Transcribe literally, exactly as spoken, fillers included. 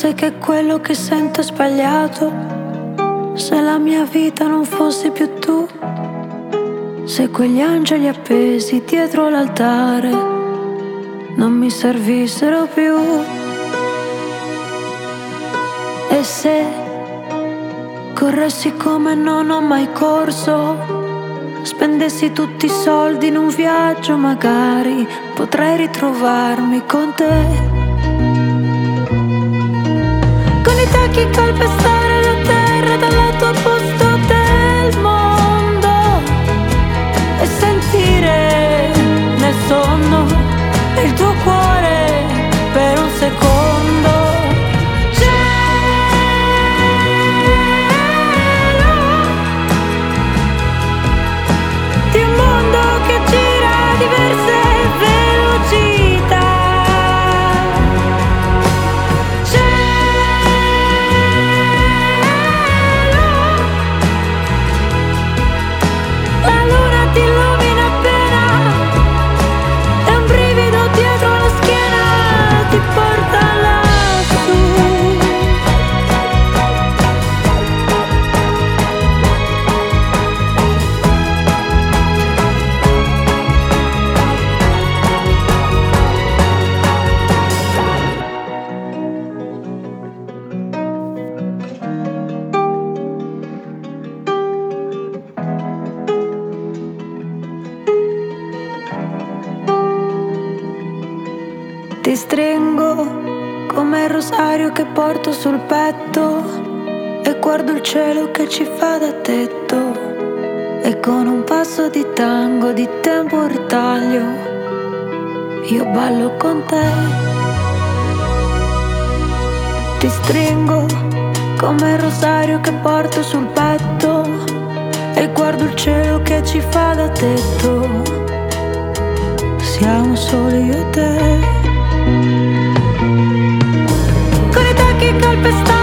sai che quello che sento è sbagliato? Se la mia vita non fosse più tu, se quegli angeli appesi dietro l'altare non mi servissero più, e se corressi come non ho mai corso, spendessi tutti i soldi in un viaggio, magari potrei ritrovarmi con te. Con i tacchi calpestare la terra dal lato opposto del mondo e sentire nel sonno il tuo cuore per un secondo. Cielo di un mondo che gira a diverse velocità. La luna ti illumina appena e un brivido dietro la schiena ti porta lassù. Ti stringo come il rosario che porto sul petto e guardo il cielo che ci fa da tetto, e con un passo di tango di tempo ritaglio io ballo con te. Ti stringo come il rosario che porto sul petto e guardo il cielo che ci fa da tetto. Siamo soli io e te. Con i tacchi calpestati